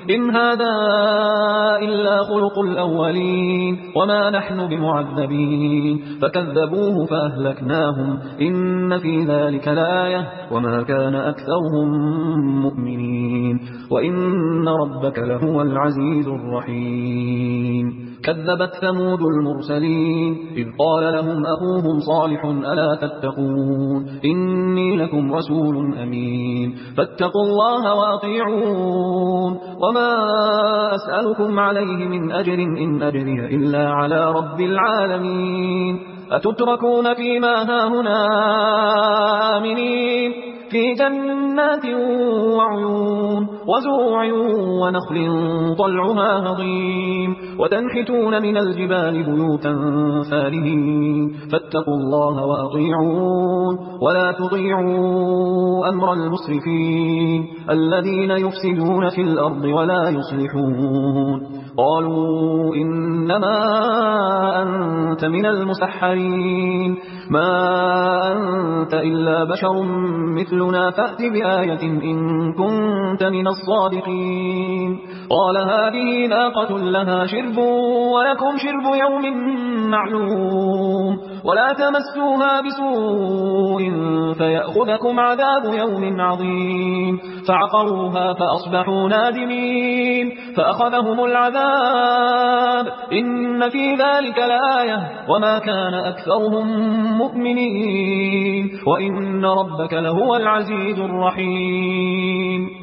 إن هذا إلا خلق الأولين وما نحن بمعذبين فكذبوه فأهلكناهم إن في ذلك لآية وما كان أكثرهم مؤمنين وإن ربك لهو العزيز الرحيم كذبت ثمود المرسلين إذ قال لهم أخوهم صالح ألا تتقون إني لكم رسول أمين فاتقوا الله وأطيعون وما أسألكم عليه من أجر إن أجري إلا على رب العالمين أتتركون فيما هاهنا آمنين في جنات وعيون وزروع ونخل طلعها هضيم وتنحتون من الجبال بيوتا فارهين فاتقوا الله وأطيعون ولا تطيعوا أمر المسرفين الذين يفسدون في الأرض ولا يصلحون قالوا إنما أنت من المسحرين ما أنت إلا بشر مثلنا فأت بآية إن كنت من الصادقين قال هذه ناقة لها شرب ولكم شرب يوم معلوم ولا تمسوها بسوء فيأخذكم عذاب يوم عظيم فعقروها فأصبحوا نادمين فأخذهم العذاب إن في ذلك لآية وما كان أكثرهم مؤمنين وإن ربك لهو العزيز الرحيم